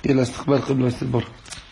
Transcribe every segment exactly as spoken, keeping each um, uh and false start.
إلى استقبال قبلة واستدبار.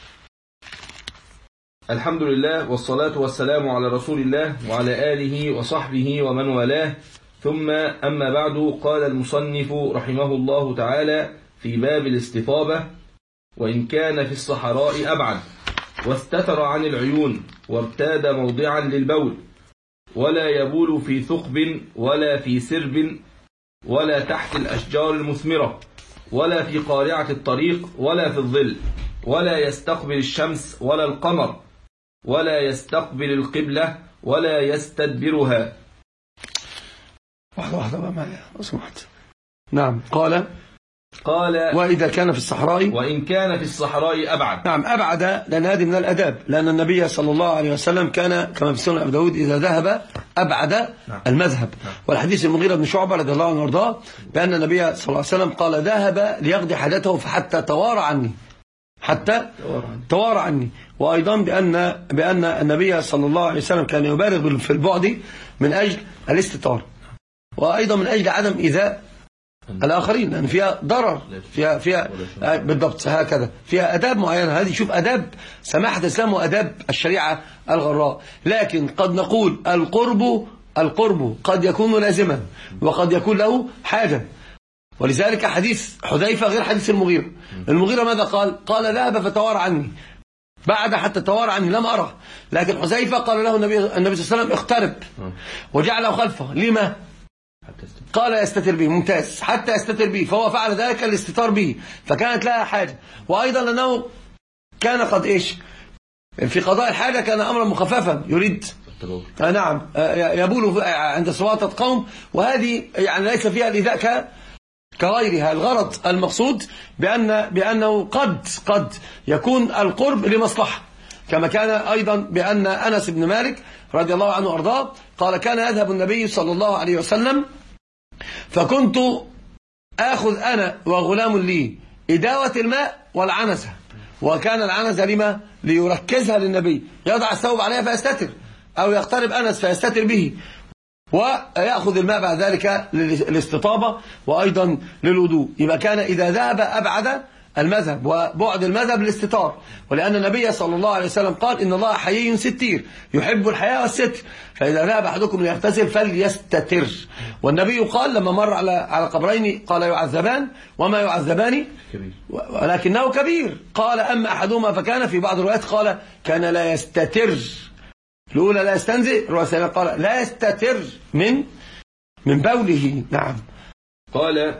الحمد لله والصلاة والسلام على رسول الله وعلى آله وصحبه ومن والاه، ثم أما بعد. قال المصنف رحمه الله تعالى في باب الاستطابة: وإن كان في الصحراء أبعد واستتر عن العيون وارتاد موضعا للبول، ولا يبول في ثقب ولا في سرب ولا تحت الأشجار المثمرة ولا في قارعة الطريق ولا في الظل، ولا يستقبل الشمس ولا القمر ولا يستقبل القبلة ولا يستدبرها. واحدة واحدة بقى معايا سمحت. نعم. قال قال وإذا كان في الصحراء وإن كان في الصحراء أبعد. نعم، أبعد، لأن هذه من الأداب، لأن النبي صلى الله عليه وسلم كان كما في سنن أبي داود إذا ذهب أبعد المذهب. والحديث المغيرة بن شعبة رضي الله عنه وارضاه بأن النبي صلى الله عليه وسلم قال: ذهب ليقضي حاجته فحتى توارى عني حتى توارى عني. وأيضا بأن بأن النبي صلى الله عليه وسلم كان يبالغ في البعد من أجل الاستطار، وأيضا من أجل عدم إيذاء الآخرين، لأن فيها ضرر، فيها فيها بالضبط هكذا، فيها أداب معينة. هذه شوف أداب سماحة الإسلام وأداب الشريعة الغراء. لكن قد نقول القرب القرب قد يكون لازما وقد يكون له حاجة، ولذلك حديث حذيفة غير حديث المغيرة. المغيرة ماذا قال؟ قال: ذهب فتوارى عني، بعد حتى توارى عني لم أره. لكن حذيفة قال له النبي النبي صلى الله عليه وسلم: اقترب، وجعله خلفه. لما؟ قال: يستتر به. ممتاز، حتى يستتر به، فهو فعل ذلك الاستتار به، فكانت لها حاجة. وأيضا لأنه كان قد إيش في قضاء الحاجة، كان أمرا مخففا يريد آه نعم آه يبول عند سواطة قوم، وهذه يعني ليس فيها الإيذاء كغيرها. الغرض المقصود بأن بأنه قد قد يكون القرب لمصلحة، كما كان أيضا بأن أنس بن مالك رضي الله عنه وأرضاه قال: كان يذهب النبي صلى الله عليه وسلم فكنت آخذ أنا وغلام لي إداوة الماء والعنزة، وكان العنزة لما؟ ليركزها للنبي، يضع الثوب عليها فيستتر، أو يقترب أنس فيستتر به، ويأخذ الماء بعد ذلك للاستطابة وأيضا للوضوء. يبقى كان إذا ذهب أبعد المذهب، وبعد المذهب للاستتار، ولأن النبي صلى الله عليه وسلم قال: إن الله حيي ستير يحب الحياء والستر، فإذا ذهب أحدكم ليغتسل فليستتر. والنبي قال لما مر على على قبرين قال: يعذبان وما يعذبان ولكنه كبير. قال: أما أحدهما فكان، في بعض الروايات قال: كان لا يستتر. الأولى لا يستنزئ، الرواية الثانية قال: لا يستتر من من بوله. نعم. قال: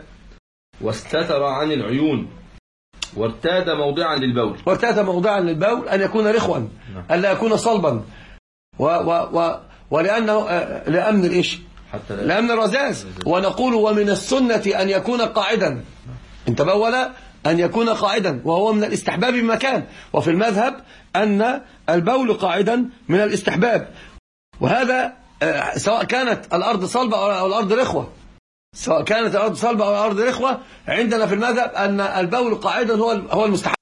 واستتر عن العيون وارتاد موضعا للبول. وارتاد موضعا للبول أن يكون رخوا، ألا يكون صلبا، و و و ولأنه لأمن الإيش؟ لأمن الرذاذ. ونقول: ومن السنة أن يكون قاعدا، إن تبول أن يكون قاعدا، وهو من الاستحباب بمكان. وفي المذهب أن البول قاعدا من الاستحباب، وهذا سواء كانت الأرض صلبة أو الأرض رخوة، سواء كانت الأرض صلبة أو الأرض رخوة. عندنا في المذهب أن البول قاعدا هو هو المستحب،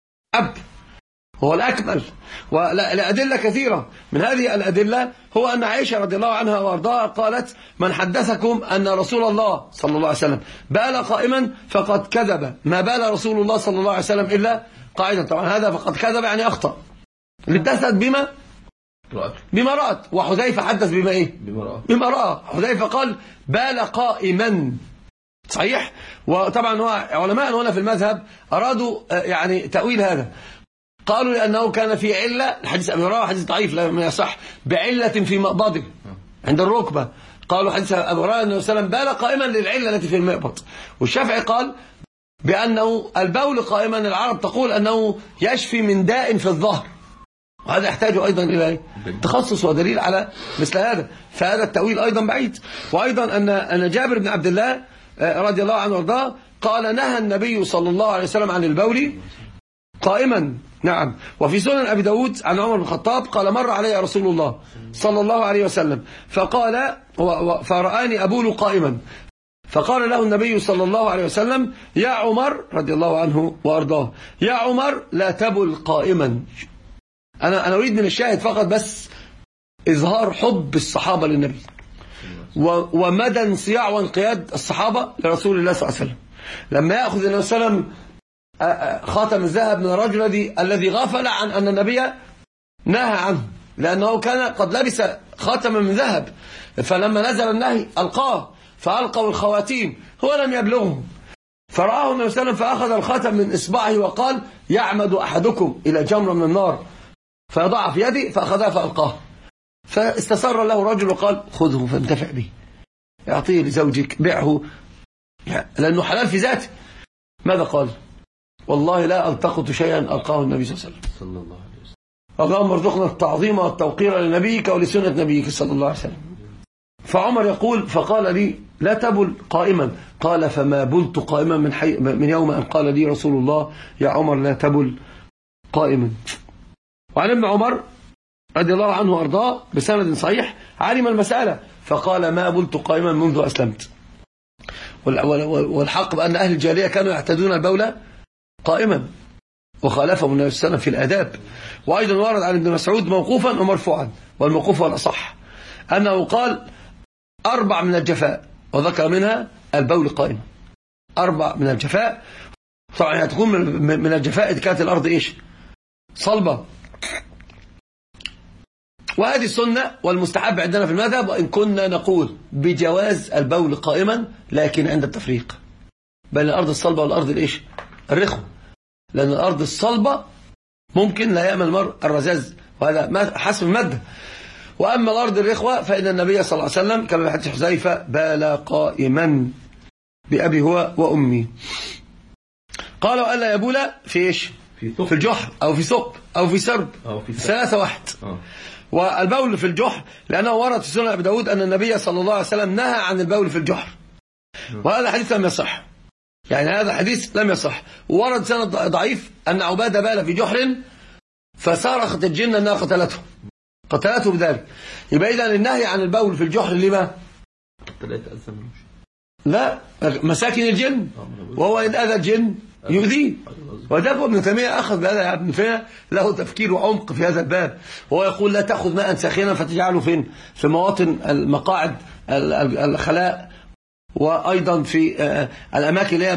هو الأكمل. والأدلة كثيرة، من هذه الأدلة هو أن عائشة رضي الله عنها وارضاها قالت: من حدثكم أن رسول الله صلى الله عليه وسلم بال قائما فقد كذب، ما بال رسول الله صلى الله عليه وسلم إلا قاعدا. طبعا هذا فقد كذب يعني أخطأ، لتثبت بما بما رأت. وحذيفة حدث بما إيه؟ بما رأى. حذيفة قال: بال قائما، صحيح. وطبعا هو علماء هنا في المذهب أرادوا يعني تأويل هذا، قالوا لأنه كان في علة، الحديث أبي هريرة حديث ضعيف لا يصح، بعلة في مقبضه عند الركبة. قالوا حديث أبي هريرة أنه سلم بال قائما للعلة التي في المقبض. والشافعي قال بأنه البول قائما، العرب تقول أنه يشفي من داء في الظهر، وهذا يحتاج أيضا إلى تخصص ودليل على مثل هذا، فهذا التأويل أيضا بعيد. وأيضا أن أن جابر بن عبد الله رضي الله عنه وارضاه قال: نهى النبي صلى الله عليه وسلم عن البول قائما. نعم. وفي سنن أبي داود عن عمر بن الخطاب قال: مر علي رسول الله صلى الله عليه وسلم فقال فرآني أبول قائما، فقال له النبي صلى الله عليه وسلم: يا عمر رضي الله عنه وأرضاه، يا عمر لا تبل قائما. أنا أنا أريد من الشاهد فقط بس إظهار حب الصحابة للنبي، ومدى انصياع وانقياد الصحابة لرسول الله صلى الله عليه وسلم. لما يأخذ النبي صلى الله عليه وسلم خاتم الذهب من الرجل الذي الذي غفل عن أن النبي نهى عنه، لأنه كان قد لبس خاتما من ذهب، فلما نزل النهي ألقاه فألقوا الخواتيم، هو لم يبلغهم، فرآه النبي صلى الله عليه وسلم فأخذ الخاتم من إصبعه وقال: يعمد أحدكم إلى جمرة من النار فيضع في يدي، فأخذها فألقاه، فاستسر له رجل وقال: خذه فانتفع به، اعطيه لزوجك، بيعه، لأنه حلال في ذاته. ماذا قال؟ والله لا ألتقط شيئا ألقاه النبي صلى الله عليه وسلم. صلى الله عليه وسلم. اللهم ارزقنا التعظيم والتوقير لنبيك ولسنة نبيك صلى الله عليه وسلم. فعمر يقول: فقال لي: لا تبل قائما. قال: فما بلت قائما من, حي... من يوم أن قال لي رسول الله: يا عمر لا تبل قائما. وعن ابن عمر رضي الله عنه وارضاه بسند صحيح علم المسألة فقال: ما بلت قائما منذ أسلمت. والحق بأن أهل الجاهلية كانوا يعتدون البول قائما، وخالفهم النبي صلى الله عليه وسلم في الآداب. وأيضا ورد عن ابن مسعود موقوفا ومرفوعا، والموقوف هو الأصح، أنه قال: أربع من الجفاء، وذكر منها البول قائما. أربع من الجفاء، طبعا هتكون من الجفاء إذا كانت الأرض إيش؟ صلبة. وهذه السنة والمستحب عندنا في المذهب، وإن كنا نقول بجواز البول قائما، لكن عند التفريق بين الأرض الصلبة والأرض الإيش؟ الرخوة، لأن الأرض الصلبة ممكن لا يأمن المرء الرذاذ، وهذا حسب المادة. وأما الأرض الرخوة فإن النبي صلى الله عليه وسلم كما في حديث حذيفة: بال قائما بأبي هو وأمي. قال: وألا يبول في إيش؟ في, في الجحر أو في ثقب أو في سرب، ثلاثة واحد. أوه. والبول في الجحر لأنه ورد في سنن أبي داود أن النبي صلى الله عليه وسلم نهى عن البول في الجحر، وهذا حديث لم يصح، يعني هذا حديث لم يصح. وورد سند ضعيف أن عبادة بال في جحر فصرخت الجن أنها قتلته قتلته بذلك. يبقى إذن النهي عن البول في الجحر لما؟ لا، مساكن الجن، وهو إن أذى الجن يؤذيه. وده ابن تيمية أخذ بهذا، ابن تيمية له تفكير وعمق في هذا الباب، وهو يقول: لا تأخذ ماء ساخنا فتجعله فين؟ في مواطن المقاعد الخلاء، وأيضا في الأماكن اللي هي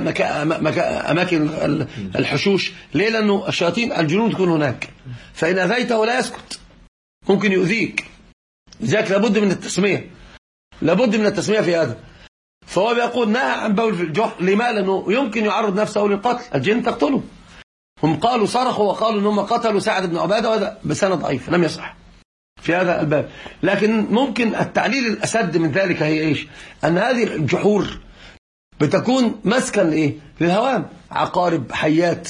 أماكن الحشوش. ليه؟ لأنه الشياطين الجنون تكون هناك، فإن أذيته لا يسكت، ممكن يؤذيك. لذلك لابد من التسمية، لابد من التسمية في هذا. فهو بيقول: نهى عن بول في الجحر لما؟ لأنه يمكن يعرض نفسه للقتل، الجن تقتله. هم قالوا صرخوا وقالوا أنهم قتلوا سعد بن عبادة، وهذا بسند ضعيف لم يصح في هذا الباب. لكن ممكن التعليل الأسد من ذلك هي إيش؟ أن هذه الجحور بتكون مسكن لإيه؟ للهوام، عقارب، حيات،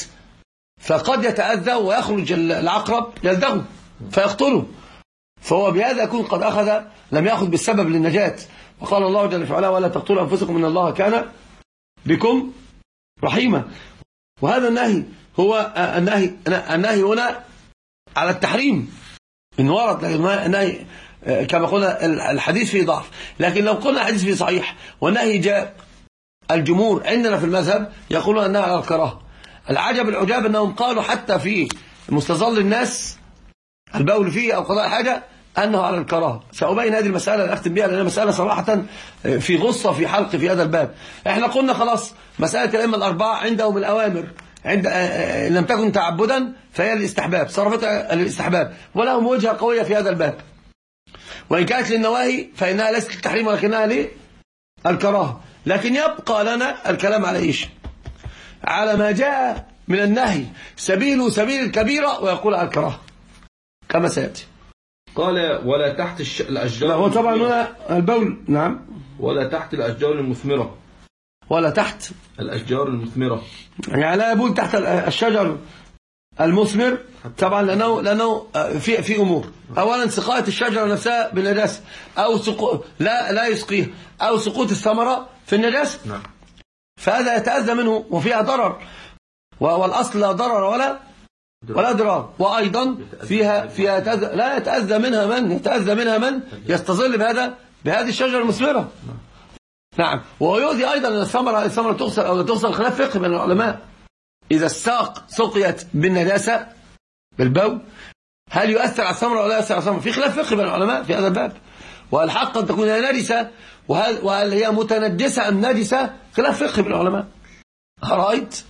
فقد يتأذى ويخرج العقرب يلدغه فيقتله، فهو بهذا يكون قد أخذ، لم يأخذ بالسبب للنجاة. وقال الله جل وعلا: ولا تقتلوا أنفسكم إن الله كان بكم رحيما. وهذا النهي هو النهي النهي هنا على التحريم، إن ورد النهي كما قلنا الحديث فيه ضعف، لكن لو قلنا الحديث فيه صحيح والنهي جاء، الجمهور عندنا في المذهب يقولون أنها على الكراهة. العجب العجاب أنهم قالوا حتى في مستظل الناس البول فيه أو قضاء حاجة أنه على الكراهة. سأبين هذه المسألة لأختم بها، لأنها مسألة صراحة في غصة في حلق في هذا الباب. احنا قلنا خلاص مسألة الأئمة الأربعة عندهم الأوامر، عند لم تكن تعبدا فهي الاستحباب، صرفتها للاستحباب، ولهم وجهة قوية في هذا الباب. وإن كانت للنواهي فإنها ليست للتحريم ولكنها للكراهة. لكن يبقى لنا الكلام على إيش؟ على ما جاء من النهي، سبيل سبيل الكبيرة، ويقول على الكراهة كما سيأتي. قال: ولا تحت الش... الأشجار. هو طبعا هنا البول، نعم. ولا تحت الأشجار المثمرة. ولا تحت الأشجار المثمرة، يعني لا يبول تحت الشجر المثمر طبعا، لأنه لأنه في في أمور. أولا سقاية الشجرة نفسها بالنجاسة، أو سقو... لا لا يسقيها، أو سقوط الثمرة في النجاسة. نعم. فهذا يتأذى منه وفيها ضرر، والأصل لا ضرر ولا ولا ضرار. وأيضا فيها فيها يتأذى، لا يتأذى منها من يتأذى منها من يستظل بهذا بهذه الشجرة المثمرة. نعم. ويؤذي أيضا الثمرة، الثمرة تغسل أو لا تغسل، خلاف فقه بين العلماء. إذا الساق سقيت بالنجاسة بالبول، هل يؤثر على الثمرة ولا يؤثر على الثمرة؟ في خلاف فقه بين العلماء في هذا الباب. والحق أن تكون هي نجسة، وهل, وهل هي متنجسة أم نجسة؟ خلاف فقه بين العلماء. أرأيت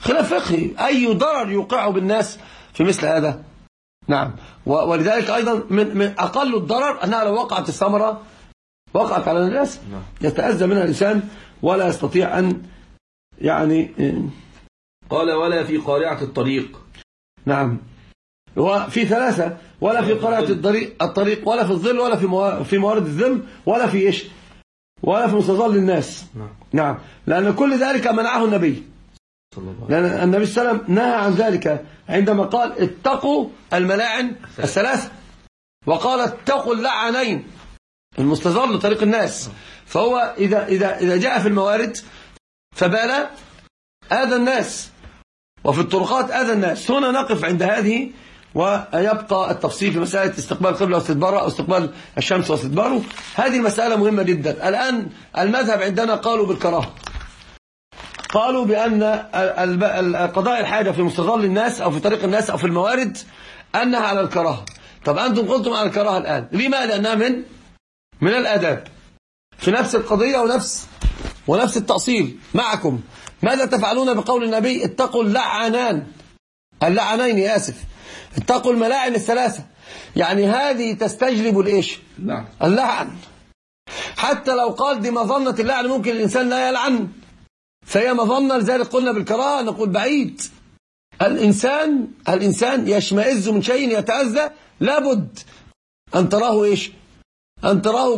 خلاف فقهي، أي ضرر يوقعه بالناس في مثل هذا. نعم. ولذلك أيضا من, من أقل الضرر أنها لو وقعت الثمرة وقعت على الناس يتأذى منها الإنسان ولا يستطيع أن يعني. قال ولا في قارعة الطريق. نعم. وفي ثلاثة، ولا في قارعة الطريق الطريق ولا في الظل ولا في في موارد الذم ولا في إيش ولا في مستظل الناس. نعم. لأن كل ذلك منعه النبي، لأن النبي صلى الله عليه وسلم نهى عن ذلك عندما قال اتقوا الملاعن الثلاثة، وقال اتقوا اللعنين، المستظل طريق الناس. فهو إذا إذا إذا جاء في الموارد فبال آذى الناس، وفي الطرقات آذى الناس. هنا نقف عند هذه، ويبقى التفصيل في مسألة استقبال القبلة واستدبارها أو استقبال الشمس واستدباره. هذه المسألة مهمة جدا. الآن المذهب عندنا قالوا بالكراهة، قالوا بأن قضاء الحاجة في مستظل الناس أو في طريق الناس أو في الموارد أنها على الكراهة. طب أنتم قلتم على الكراهة الآن، لما؟ لأنها من من الآداب في نفس القضية ونفس ونفس التأصيل معكم. ماذا تفعلون بقول النبي اتقوا اللعنان اللعنين آسف اتقوا الملاعن الثلاثة؟ يعني هذه تستجلب الإيش؟ اللعن. حتى لو قال دي مظنة اللعن، ممكن الإنسان لا يلعن، فهي مظنة، لذلك قلنا بالكراهة نقول بعيد. الإنسان الإنسان يشمئز من شيء يتأذى، لابد أن تراه إيش؟ أن تراه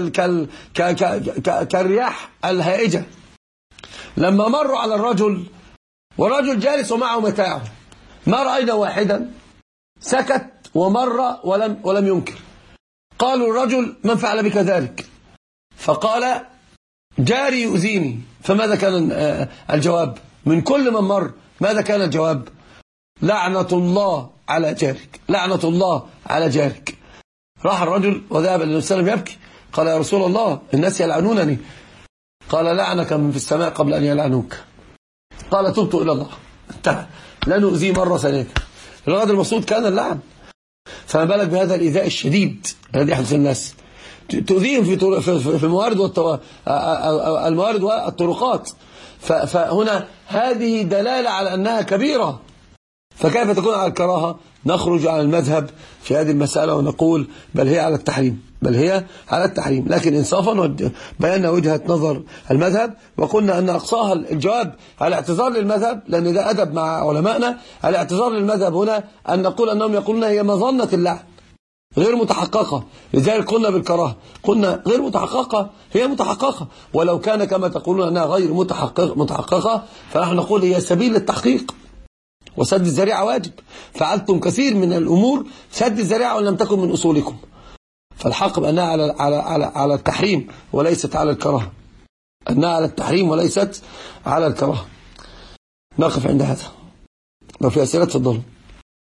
كالرياح الهائجة. لما مروا على الرجل والرجل جالس ومعه متاعه، ما رأينا واحدا سكت ومر ولم ولم ينكر. قالوا الرجل من فعل بك ذلك؟ فقال جاري يؤذيني. فماذا كان الجواب من كل من مر؟ ماذا كان الجواب؟ لعنة الله على جارك، لعنة الله على جارك. راح الرجل وذهب النبي صلى الله عليه وسلم يبكي، قال يا رسول الله الناس يلعنونني. قال لعنك من في السماء قبل أن يلعنوك. قال تبت إلى الله، انتهى، لا نؤذيه مرة ثانية. الغد المقصود كان اللعن، فما بالك بهذا الإيذاء الشديد الذي يحدث الناس، تؤذيهم في في الموارد والتو... الموارد والطرقات. فهنا هذه دلالة على أنها كبيرة، فكيف تكون على الكراهة؟ نخرج عن المذهب في هذه المسألة ونقول بل هي على التحريم، بل هي على التحريم. لكن إنصافا بينا وجهة نظر المذهب، وقلنا أن أقصاها الجواب على اعتذار للمذهب، لأن ده أدب مع علمائنا. على اعتذار للمذهب هنا أن نقول أنهم يقولون هي مظنة اللعن غير متحققة، لذلك قلنا بالكراهة، قلنا غير متحققة، هي متحققة، ولو كان كما تقولون أنها غير متحققة, متحققة فنحن نقول هي سبيل للتحقيق، وسد الذريعة واجب. فعلتم كثير من الأمور سد الذريعة وإن لم تكن من أصولكم، فالحق بأنها على, على, على, على التحريم وليست على الكراهة، أنها على التحريم وليست على الكراهة. نقف عند هذا، لو في أسئلة تفضلوا.